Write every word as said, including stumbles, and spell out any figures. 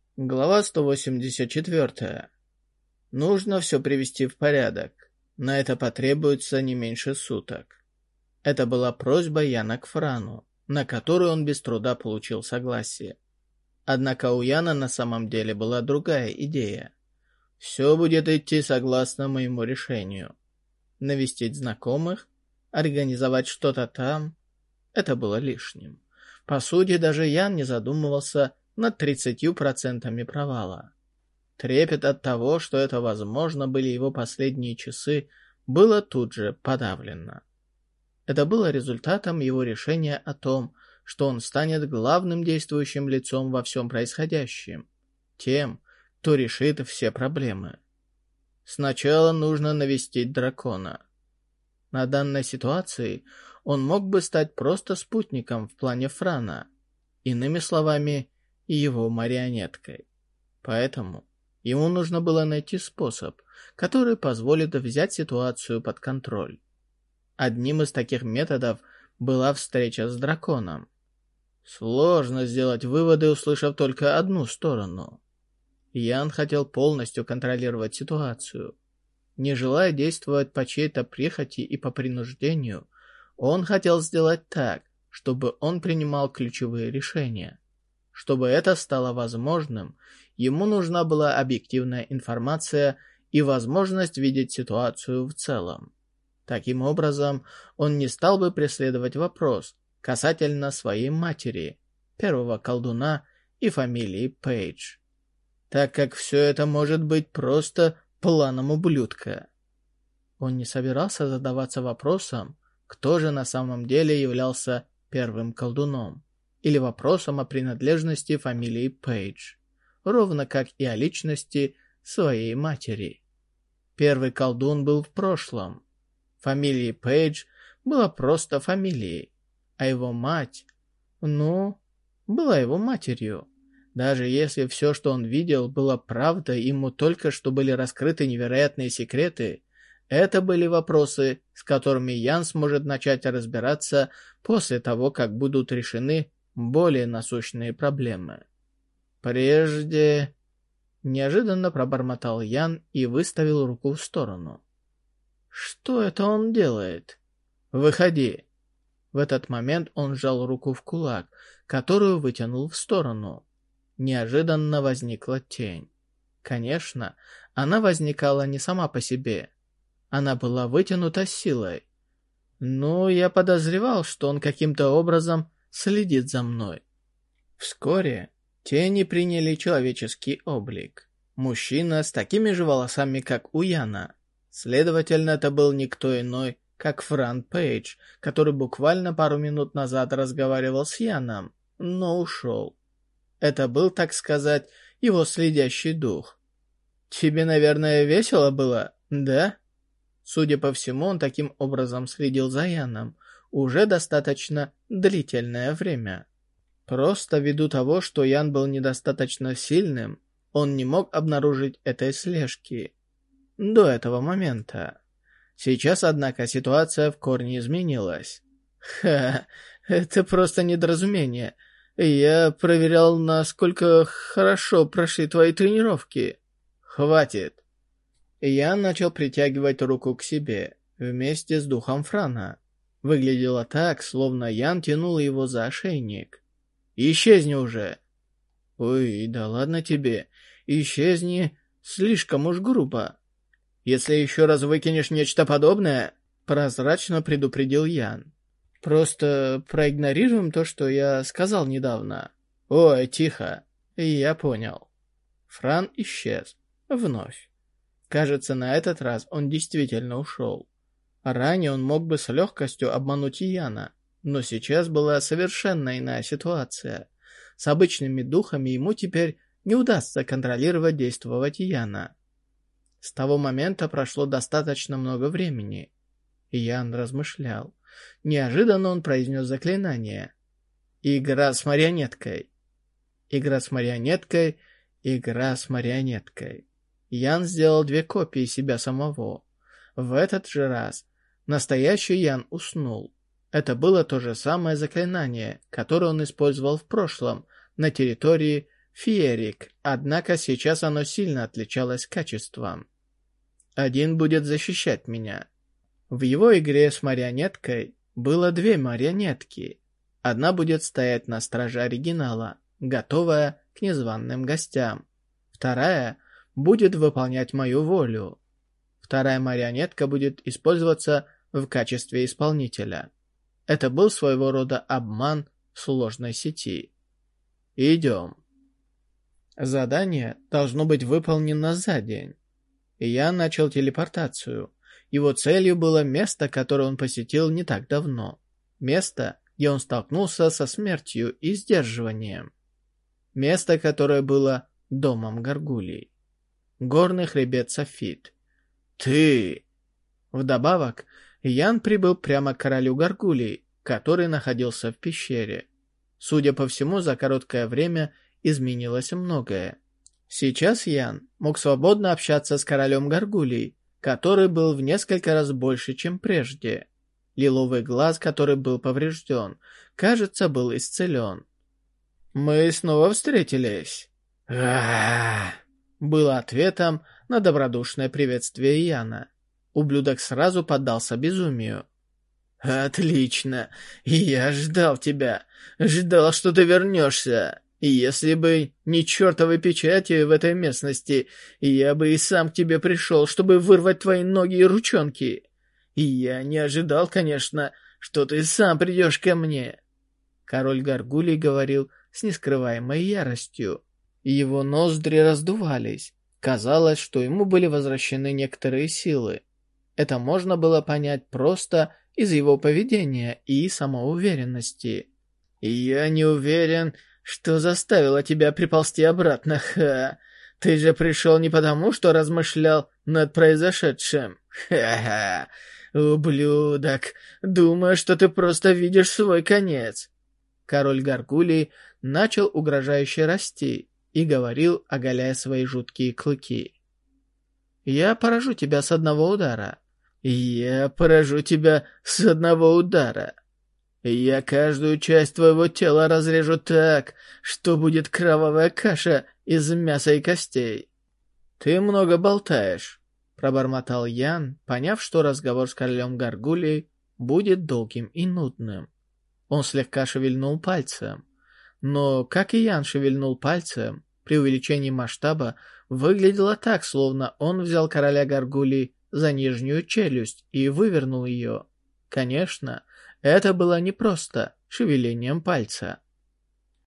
Глава сто восемьдесят четыре. Нужно все привести в порядок. На это потребуется не меньше суток. Это была просьба Яна к Франу, на которую он без труда получил согласие. Однако у Яна на самом деле была другая идея. Все будет идти согласно моему решению. Навестить знакомых, организовать что-то там — это было лишним. По сути, даже Ян не задумывался над тридцатью процентами провала. Трепет от того, что это, возможно, были его последние часы, было тут же подавлено. Это было результатом его решения о том, что он станет главным действующим лицом во всем происходящем, тем, кто решит все проблемы. Сначала нужно навестить дракона. На данной ситуации он мог бы стать просто спутником в плане Франа, иными словами, его марионеткой. Поэтому ему нужно было найти способ, который позволит взять ситуацию под контроль. Одним из таких методов была встреча с драконом. Сложно сделать выводы, услышав только одну сторону. Ян хотел полностью контролировать ситуацию. Не желая действовать по чьей-то прихоти и по принуждению, он хотел сделать так, чтобы он принимал ключевые решения. Чтобы это стало возможным, ему нужна была объективная информация и возможность видеть ситуацию в целом. Таким образом, он не стал бы преследовать вопрос касательно своей матери, первого колдуна и фамилии Пейдж, так как все это может быть просто планом ублюдка. Он не собирался задаваться вопросом, кто же на самом деле являлся первым колдуном, или вопросом о принадлежности фамилии Пейдж, ровно как и о личности своей матери. Первый колдун был в прошлом. Фамилия Пейдж была просто фамилией, а его мать, ну, была его матерью. Даже если все, что он видел, было правдой, ему только что были раскрыты невероятные секреты, это были вопросы, с которыми Ян сможет начать разбираться после того, как будут решены более насущные проблемы. Прежде... Неожиданно пробормотал Ян и выставил руку в сторону. Что это он делает? Выходи. В этот момент он сжал руку в кулак, которую вытянул в сторону. Неожиданно возникла тень. Конечно, она возникала не сама по себе. Она была вытянута силой. Но я подозревал, что он каким-то образом следит за мной. Вскоре тени приняли человеческий облик. Мужчина с такими же волосами, как у Яна. Следовательно, это был никто иной, как Фран Пейдж, который буквально пару минут назад разговаривал с Яном, но ушел. Это был, так сказать, его следящий дух. «Тебе, наверное, весело было, да?» Судя по всему, он таким образом следил за Яном уже достаточно длительное время. Просто ввиду того, что Ян был недостаточно сильным, он не мог обнаружить этой слежки до этого момента. Сейчас, однако, ситуация в корне изменилась. Ха, это просто недоразумение. Я проверял, насколько хорошо прошли твои тренировки. Хватит. Ян начал притягивать руку к себе, вместе с духом Франа. Выглядело так, словно Ян тянул его за ошейник. «Исчезни уже!» «Ой, да ладно тебе, исчезни, слишком уж грубо. Если еще раз выкинешь нечто подобное...» Прозрачно предупредил Ян. «Просто проигнорируем то, что я сказал недавно». «Ой, тихо, я понял». Фран исчез. Вновь. Кажется, на этот раз он действительно ушел. Ранее он мог бы с легкостью обмануть Яна, но сейчас была совершенно иная ситуация. С обычными духами ему теперь не удастся контролировать действовать Яна. С того момента прошло достаточно много времени. Ян размышлял. Неожиданно он произнес заклинание. Игра с марионеткой. Игра с марионеткой. Игра с марионеткой. Ян сделал две копии себя самого. В этот же раз настоящий Ян уснул. Это было то же самое заклинание, которое он использовал в прошлом на территории феерик, однако сейчас оно сильно отличалось качеством. Один будет защищать меня. В его игре с марионеткой было две марионетки. Одна будет стоять на страже оригинала, готовая к незваным гостям. Вторая будет выполнять мою волю. Вторая марионетка будет использоваться в качестве исполнителя. Это был своего рода обман в сложной сети. Идем. Задание должно быть выполнено за день. И я начал телепортацию. Его целью было место, которое он посетил не так давно. Место, где он столкнулся со смертью и сдерживанием. Место, которое было домом Гаргулий. Горный хребет Софит. Ты! Вдобавок, Ян прибыл прямо к королю Гаргулий, который находился в пещере. Судя по всему, за короткое время изменилось многое. Сейчас Ян мог свободно общаться с королем Гаргулий, который был в несколько раз больше, чем прежде. Лиловый глаз, который был поврежден, кажется, был исцелен. «Мы снова встретились!» «А-а-а!» было ответом на добродушное приветствие Яна. Ублюдок сразу поддался безумию. «Отлично! Я ждал тебя! Ждал, что ты вернешься! И если бы не чертовой печати в этой местности, я бы и сам к тебе пришел, чтобы вырвать твои ноги и ручонки. И я не ожидал, конечно, что ты сам придешь ко мне!» Король Гаргулий говорил с нескрываемой яростью. Его ноздри раздувались. Казалось, что ему были возвращены некоторые силы. Это можно было понять просто из его поведения и самоуверенности. «Я не уверен, что заставило тебя приползти обратно, ха. Ты же пришел не потому, что размышлял над произошедшим. Ха-ха. Ублюдок, думаю, что ты просто видишь свой конец». Король Гаргулий начал угрожающе расти и говорил, оголяя свои жуткие клыки. «Я поражу тебя с одного удара. Я поражу тебя с одного удара. Я каждую часть твоего тела разрежу так, что будет кровавая каша из мяса и костей». «Ты много болтаешь», — пробормотал Ян, поняв, что разговор с королем Гаргулей будет долгим и нудным. Он слегка шевельнул пальцем. Но, как и Ян шевельнул пальцем, при увеличении масштаба выглядело так, словно он взял короля Гаргулий за нижнюю челюсть и вывернул ее. Конечно, это было не просто шевелением пальца.